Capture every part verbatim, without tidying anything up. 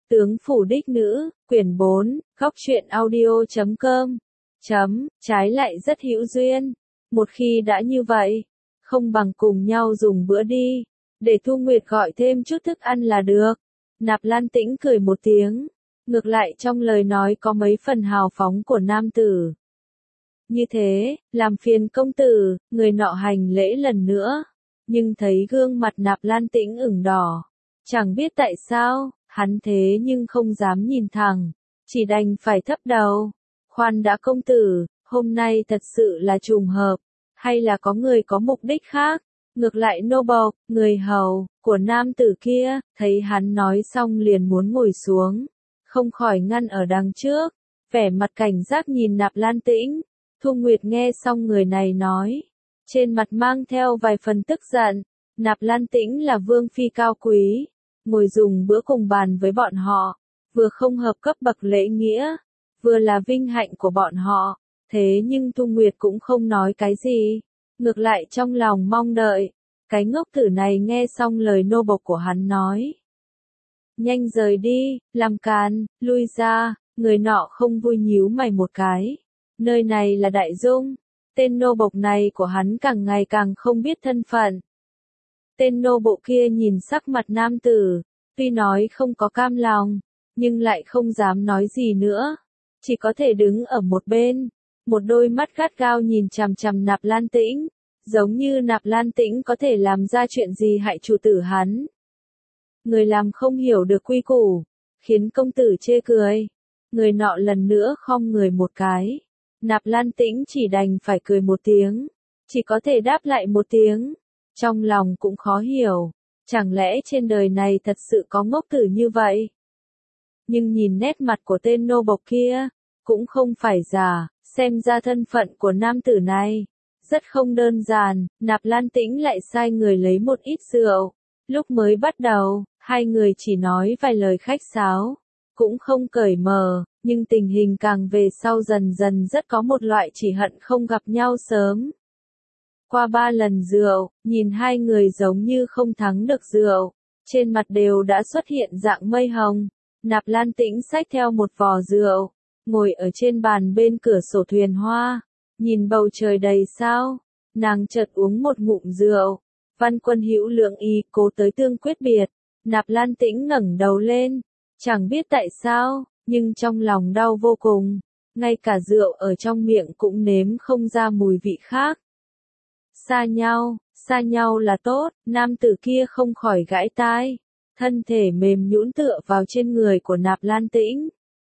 Tướng phủ đích nữ, quyển bốn, góc truyện audio chấm com. Chấm, trái lại rất hữu duyên. Một khi đã như vậy, không bằng cùng nhau dùng bữa đi, để Thu Nguyệt gọi thêm chút thức ăn là được. Nạp Lan Tĩnh cười một tiếng, ngược lại trong lời nói có mấy phần hào phóng của nam tử. Như thế, làm phiền công tử, người nọ hành lễ lần nữa, nhưng thấy gương mặt Nạp Lan Tĩnh ửng đỏ. Chẳng biết tại sao, hắn thế nhưng không dám nhìn thẳng, chỉ đành phải thấp đầu. Khoan đã công tử, hôm nay thật sự là trùng hợp, hay là có người có mục đích khác? Ngược lại nô bộc, người hầu, của nam tử kia, thấy hắn nói xong liền muốn ngồi xuống, không khỏi ngăn ở đằng trước, vẻ mặt cảnh giác nhìn Nạp Lan Tĩnh. Thu Nguyệt nghe xong người này nói, trên mặt mang theo vài phần tức giận. Nạp Lan Tĩnh là vương phi cao quý, ngồi dùng bữa cùng bàn với bọn họ, vừa không hợp cấp bậc lễ nghĩa, vừa là vinh hạnh của bọn họ. Thế nhưng Thu Nguyệt cũng không nói cái gì, ngược lại trong lòng mong đợi. Cái ngốc tử này nghe xong lời nô bộc của hắn nói, nhanh rời đi, làm càn, lui ra. Người nọ không vui nhíu mày một cái. Nơi này là Đại Dung, tên nô bộc này của hắn càng ngày càng không biết thân phận. Tên nô bộ kia nhìn sắc mặt nam tử, tuy nói không có cam lòng, nhưng lại không dám nói gì nữa, chỉ có thể đứng ở một bên, một đôi mắt gắt gao nhìn chằm chằm Nạp Lan Tĩnh, giống như Nạp Lan Tĩnh có thể làm ra chuyện gì hại chủ tử hắn. Người làm không hiểu được quy củ, khiến công tử chê cười. Người nọ lần nữa khom người một cái, Nạp Lan Tĩnh chỉ đành phải cười một tiếng, chỉ có thể đáp lại một tiếng. Trong lòng cũng khó hiểu, chẳng lẽ trên đời này thật sự có ngốc tử như vậy? Nhưng nhìn nét mặt của tên nô bộc kia, cũng không phải giả, xem ra thân phận của nam tử này rất không đơn giản. Nạp Lan Tĩnh lại sai người lấy một ít rượu. Lúc mới bắt đầu, hai người chỉ nói vài lời khách sáo, cũng không cởi mở, nhưng tình hình càng về sau dần dần rất có một loại chỉ hận không gặp nhau sớm. Qua ba lần rượu, nhìn hai người giống như không thắng được rượu, trên mặt đều đã xuất hiện dạng mây hồng. Nạp Lan Tĩnh xách theo một vò rượu, ngồi ở trên bàn bên cửa sổ thuyền hoa, nhìn bầu trời đầy sao, nàng chợt uống một ngụm rượu. Văn Quân Hữu lượng ý cố tới tương quyết biệt. Nạp Lan Tĩnh ngẩng đầu lên, chẳng biết tại sao, nhưng trong lòng đau vô cùng, ngay cả rượu ở trong miệng cũng nếm không ra mùi vị khác. Xa nhau, xa nhau là tốt. Nam tử kia không khỏi gãi tai, thân thể mềm nhũn tựa vào trên người của Nạp Lan Tĩnh.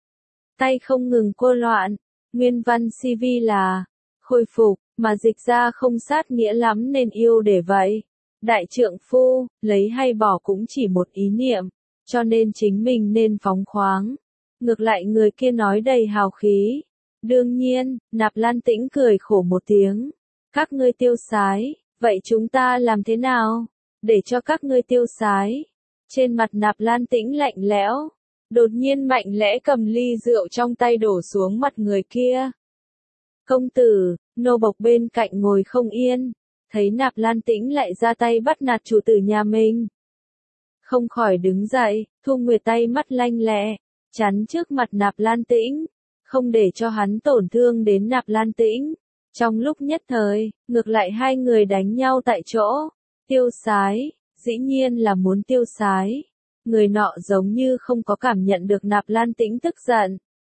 Tay không ngừng cô loạn, nguyên văn xê vê là khôi phục, mà dịch ra không sát nghĩa lắm nên yêu để vậy. Đại trượng phu, lấy hay bỏ cũng chỉ một ý niệm, cho nên chính mình nên phóng khoáng. Ngược lại người kia nói đầy hào khí. Đương nhiên, Nạp Lan Tĩnh cười khổ một tiếng. Các ngươi tiêu sái, vậy chúng ta làm thế nào? Để cho các ngươi tiêu sái. Trên mặt Nạp Lan Tĩnh lạnh lẽo, đột nhiên mạnh lẽ cầm ly rượu trong tay đổ xuống mặt người kia. Công tử, nô bộc bên cạnh ngồi không yên, thấy Nạp Lan Tĩnh lại ra tay bắt nạt chủ tử nhà mình, không khỏi đứng dậy. Thu Nguyệt tay mắt lanh lẹ, chắn trước mặt Nạp Lan Tĩnh, không để cho hắn tổn thương đến Nạp Lan Tĩnh. Trong lúc nhất thời, ngược lại hai người đánh nhau tại chỗ. Tiêu sái, dĩ nhiên là muốn tiêu sái. Người nọ giống như không có cảm nhận được Nạp Lan Tĩnh tức giận,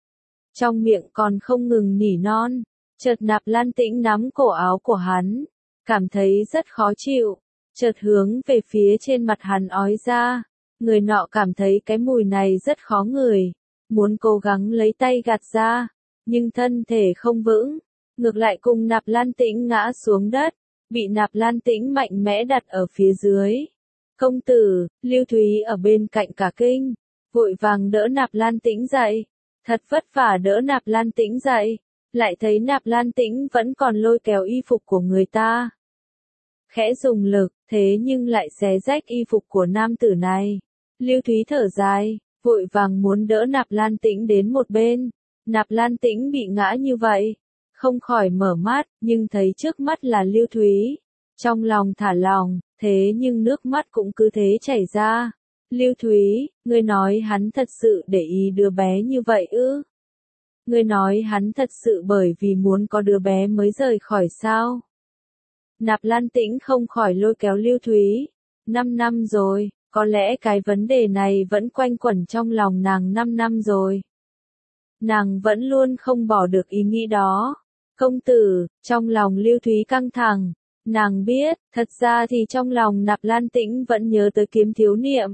trong miệng còn không ngừng nỉ non. Chợt Nạp Lan Tĩnh nắm cổ áo của hắn, cảm thấy rất khó chịu, chợt hướng về phía trên mặt hắn ói ra. Người nọ cảm thấy cái mùi này rất khó ngửi, muốn cố gắng lấy tay gạt ra, nhưng thân thể không vững, ngược lại cùng Nạp Lan Tĩnh ngã xuống đất, bị Nạp Lan Tĩnh mạnh mẽ đặt ở phía dưới. Công tử, Lưu Thúy ở bên cạnh cả kinh, vội vàng đỡ Nạp Lan Tĩnh dậy, thật vất vả đỡ Nạp Lan Tĩnh dậy, lại thấy Nạp Lan Tĩnh vẫn còn lôi kéo y phục của người ta. Khẽ dùng lực, thế nhưng lại xé rách y phục của nam tử này. Lưu Thúy thở dài, vội vàng muốn đỡ Nạp Lan Tĩnh đến một bên. Nạp Lan Tĩnh bị ngã như vậy, không khỏi mở mắt, nhưng thấy trước mắt là Lưu Thúy. Trong lòng thả lòng, thế nhưng nước mắt cũng cứ thế chảy ra. Lưu Thúy, ngươi nói hắn thật sự để ý đứa bé như vậy ư? Ngươi nói hắn thật sự bởi vì muốn có đứa bé mới rời khỏi sao? Nạp Lan Tĩnh không khỏi lôi kéo Lưu Thúy. Năm năm rồi, có lẽ cái vấn đề này vẫn quanh quẩn trong lòng nàng năm năm rồi. Nàng vẫn luôn không bỏ được ý nghĩ đó. Công tử, trong lòng Lưu Thúy căng thẳng. Nàng biết, thật ra thì trong lòng Nạp Lan Tĩnh vẫn nhớ tới Kiếm Thiếu Niệm.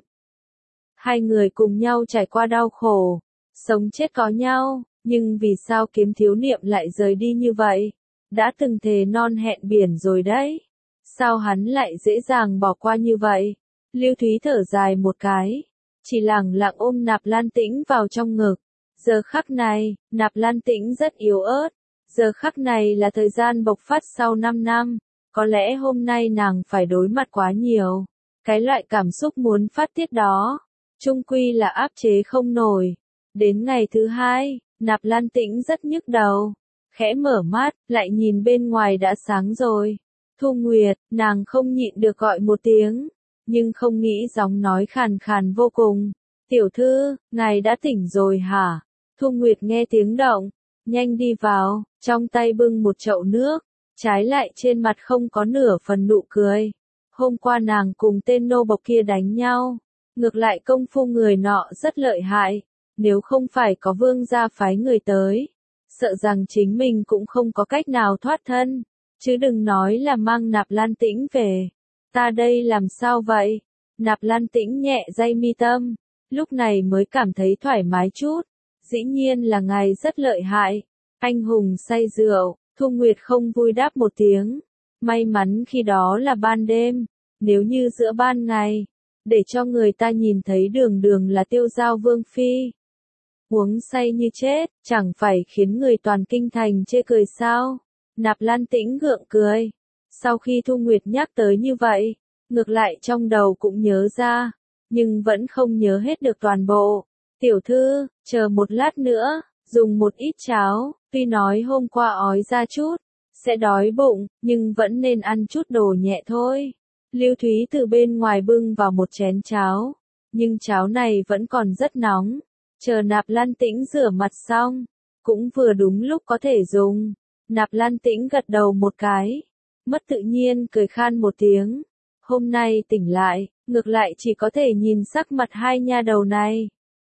Hai người cùng nhau trải qua đau khổ, sống chết có nhau, nhưng vì sao Kiếm Thiếu Niệm lại rời đi như vậy? Đã từng thề non hẹn biển rồi đấy. Sao hắn lại dễ dàng bỏ qua như vậy? Lưu Thúy thở dài một cái, chỉ lẳng lặng ôm Nạp Lan Tĩnh vào trong ngực. Giờ khắc này, Nạp Lan Tĩnh rất yếu ớt. Giờ khắc này là thời gian bộc phát sau năm năm. Có lẽ hôm nay nàng phải đối mặt quá nhiều. Cái loại cảm xúc muốn phát tiết đó, chung quy là áp chế không nổi. Đến ngày thứ hai, Nạp Lan Tĩnh rất nhức đầu. Khẽ mở mắt, lại nhìn bên ngoài đã sáng rồi. Thu Nguyệt, nàng không nhịn được gọi một tiếng, nhưng không nghĩ giọng nói khàn khàn vô cùng. Tiểu thư, ngài đã tỉnh rồi hả? Thu Nguyệt nghe tiếng động, nhanh đi vào, trong tay bưng một chậu nước, trái lại trên mặt không có nửa phần nụ cười. Hôm qua nàng cùng tên nô bộc kia đánh nhau, ngược lại công phu người nọ rất lợi hại, nếu không phải có vương gia phái người tới, sợ rằng chính mình cũng không có cách nào thoát thân, chứ đừng nói là mang Nạp Lan Tĩnh về. Ta đây làm sao vậy? Nạp Lan Tĩnh nhẹ day mi tâm, lúc này mới cảm thấy thoải mái chút. Dĩ nhiên là ngài rất lợi hại, anh hùng say rượu. Thu Nguyệt không vui đáp một tiếng. May mắn khi đó là ban đêm, nếu như giữa ban ngày, để cho người ta nhìn thấy đường đường là Tiêu Giao Vương Phi uống say như chết, chẳng phải khiến người toàn kinh thành chê cười sao? Nạp Lan Tĩnh gượng cười. Sau khi Thu Nguyệt nhắc tới như vậy, ngược lại trong đầu cũng nhớ ra, nhưng vẫn không nhớ hết được toàn bộ. Tiểu thư, chờ một lát nữa, dùng một ít cháo, tuy nói hôm qua ói ra chút, sẽ đói bụng, nhưng vẫn nên ăn chút đồ nhẹ thôi. Lưu Thúy từ bên ngoài bưng vào một chén cháo, nhưng cháo này vẫn còn rất nóng. Chờ Nạp Lan Tĩnh rửa mặt xong, cũng vừa đúng lúc có thể dùng. Nạp Lan Tĩnh gật đầu một cái, mất tự nhiên cười khan một tiếng. Hôm nay tỉnh lại, ngược lại chỉ có thể nhìn sắc mặt hai nha đầu này.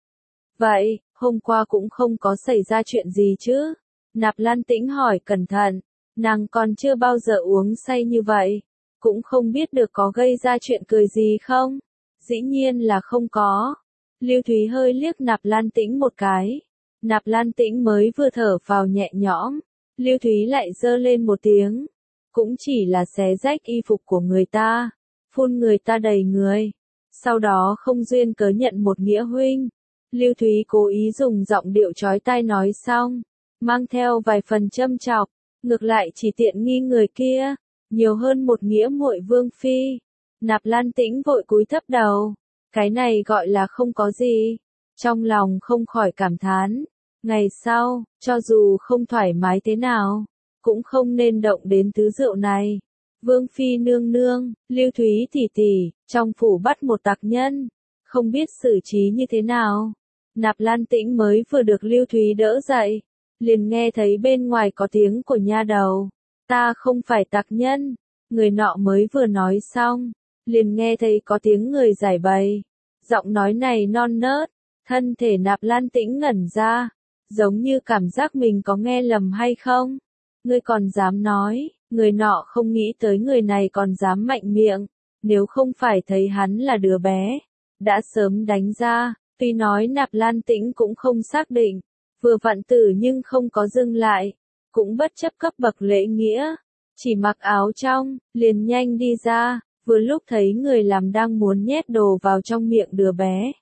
Vậy, hôm qua cũng không có xảy ra chuyện gì chứ? Nạp Lan Tĩnh hỏi cẩn thận, nàng còn chưa bao giờ uống say như vậy, cũng không biết được có gây ra chuyện cười gì không? Dĩ nhiên là không có. Lưu Thúy hơi liếc Nạp Lan Tĩnh một cái. Nạp Lan Tĩnh mới vừa thở vào nhẹ nhõm, Lưu Thúy lại giơ lên một tiếng. Cũng chỉ là xé rách y phục của người ta, phun người ta đầy người, sau đó không duyên cớ nhận một nghĩa huynh. Lưu Thúy cố ý dùng giọng điệu chói tai nói xong, mang theo vài phần châm chọc, ngược lại chỉ tiện nghi người kia, nhiều hơn một nghĩa muội vương phi. Nạp Lan Tĩnh vội cúi thấp đầu, cái này gọi là không có gì, trong lòng không khỏi cảm thán, ngày sau, cho dù không thoải mái thế nào, cũng không nên động đến thứ rượu này. Vương phi nương nương, Lưu Thúy tỷ tỷ, trong phủ bắt một tặc nhân, không biết xử trí như thế nào. Nạp Lan Tĩnh mới vừa được Lưu Thúy đỡ dậy, liền nghe thấy bên ngoài có tiếng của nha đầu. Ta không phải tặc nhân, người nọ mới vừa nói xong, liền nghe thấy có tiếng người giải bày. Giọng nói này non nớt, thân thể Nạp Lan Tĩnh ngẩn ra, giống như cảm giác mình có nghe lầm hay không. Ngươi còn dám nói, người nọ không nghĩ tới người này còn dám mạnh miệng, nếu không phải thấy hắn là đứa bé, đã sớm đánh ra. Tuy nói Nạp Lan Tĩnh cũng không xác định, vừa vặn tử nhưng không có dừng lại, cũng bất chấp cấp bậc lễ nghĩa, chỉ mặc áo trong, liền nhanh đi ra, vừa lúc thấy người làm đang muốn nhét đồ vào trong miệng đứa bé.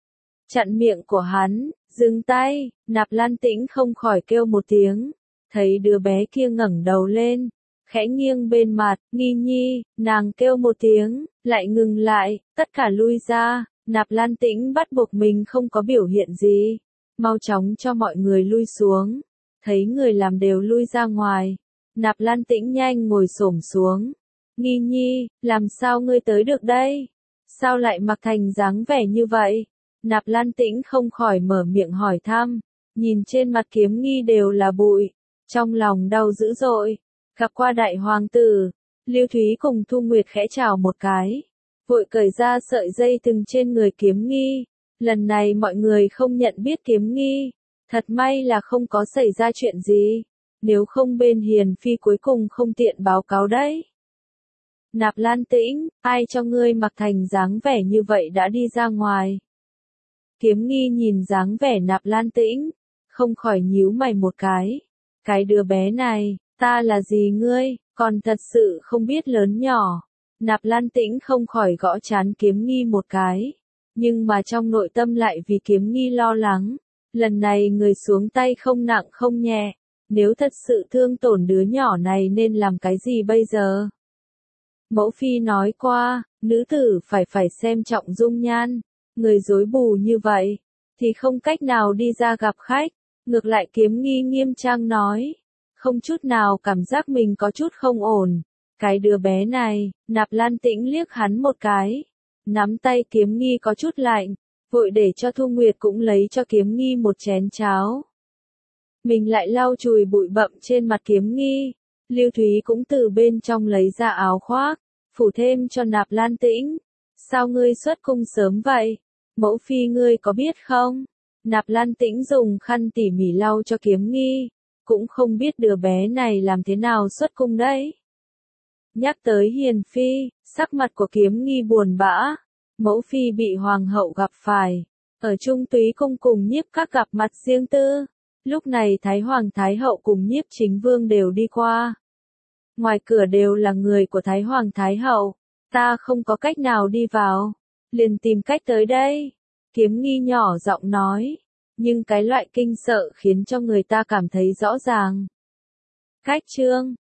Chặn miệng của hắn, dừng tay, Nạp Lan Tĩnh không khỏi kêu một tiếng, thấy đứa bé kia ngẩng đầu lên, khẽ nghiêng bên mặt, nghi nhi, nàng kêu một tiếng, lại ngừng lại, tất cả lui ra. Nạp Lan Tĩnh bắt buộc mình không có biểu hiện gì, mau chóng cho mọi người lui xuống, thấy người làm đều lui ra ngoài. Nạp Lan Tĩnh nhanh ngồi xổm xuống, nghi nhi, làm sao ngươi tới được đây? Sao lại mặc thành dáng vẻ như vậy? Nạp Lan Tĩnh không khỏi mở miệng hỏi thăm, nhìn trên mặt Kiếm Nghi đều là bụi, trong lòng đau dữ dội. Gặp qua đại hoàng tử, Lưu Thúy cùng Thu Nguyệt khẽ chào một cái, vội cởi ra sợi dây thừng trên người Kiếm Nghi. Lần này mọi người không nhận biết Kiếm Nghi, thật may là không có xảy ra chuyện gì, nếu không bên Hiền Phi cuối cùng không tiện báo cáo đấy. Nạp Lan Tĩnh, ai cho ngươi mặc thành dáng vẻ như vậy đã đi ra ngoài? Kiếm Nghi nhìn dáng vẻ Nạp Lan Tĩnh, không khỏi nhíu mày một cái. Cái đứa bé này, ta là gì ngươi, còn thật sự không biết lớn nhỏ. Nạp Lan Tĩnh không khỏi gõ trán Kiếm Nghi một cái, nhưng mà trong nội tâm lại vì Kiếm Nghi lo lắng. Lần này người xuống tay không nặng không nhẹ, nếu thật sự thương tổn đứa nhỏ này nên làm cái gì bây giờ? Mẫu phi nói qua, nữ tử phải phải xem trọng dung nhan, người rối bù như vậy, thì không cách nào đi ra gặp khách. Ngược lại Kiếm Nghi nghiêm trang nói, không chút nào cảm giác mình có chút không ổn. Cái đứa bé này, Nạp Lan Tĩnh liếc hắn một cái, nắm tay Kiếm Nghi có chút lạnh, vội để cho Thu Nguyệt cũng lấy cho Kiếm Nghi một chén cháo. Mình lại lau chùi bụi bặm trên mặt Kiếm Nghi. Lưu Thúy cũng từ bên trong lấy ra áo khoác, phủ thêm cho Nạp Lan Tĩnh. Sao ngươi xuất cung sớm vậy? Mẫu phi ngươi có biết không? Nạp Lan Tĩnh dùng khăn tỉ mỉ lau cho Kiếm Nghi, cũng không biết đứa bé này làm thế nào xuất cung đấy. Nhắc tới Hiền Phi, sắc mặt của Kiếm Nghi buồn bã. Mẫu phi bị hoàng hậu gặp phải, ở Trung Túy cung cùng Nhiếp các gặp mặt riêng tư. Lúc này Thái Hoàng Thái Hậu cùng Nhiếp Chính Vương đều đi qua. Ngoài cửa đều là người của Thái Hoàng Thái Hậu, ta không có cách nào đi vào, liền tìm cách tới đây. Kiếm Nghi nhỏ giọng nói, nhưng cái loại kinh sợ khiến cho người ta cảm thấy rõ ràng. Cách chương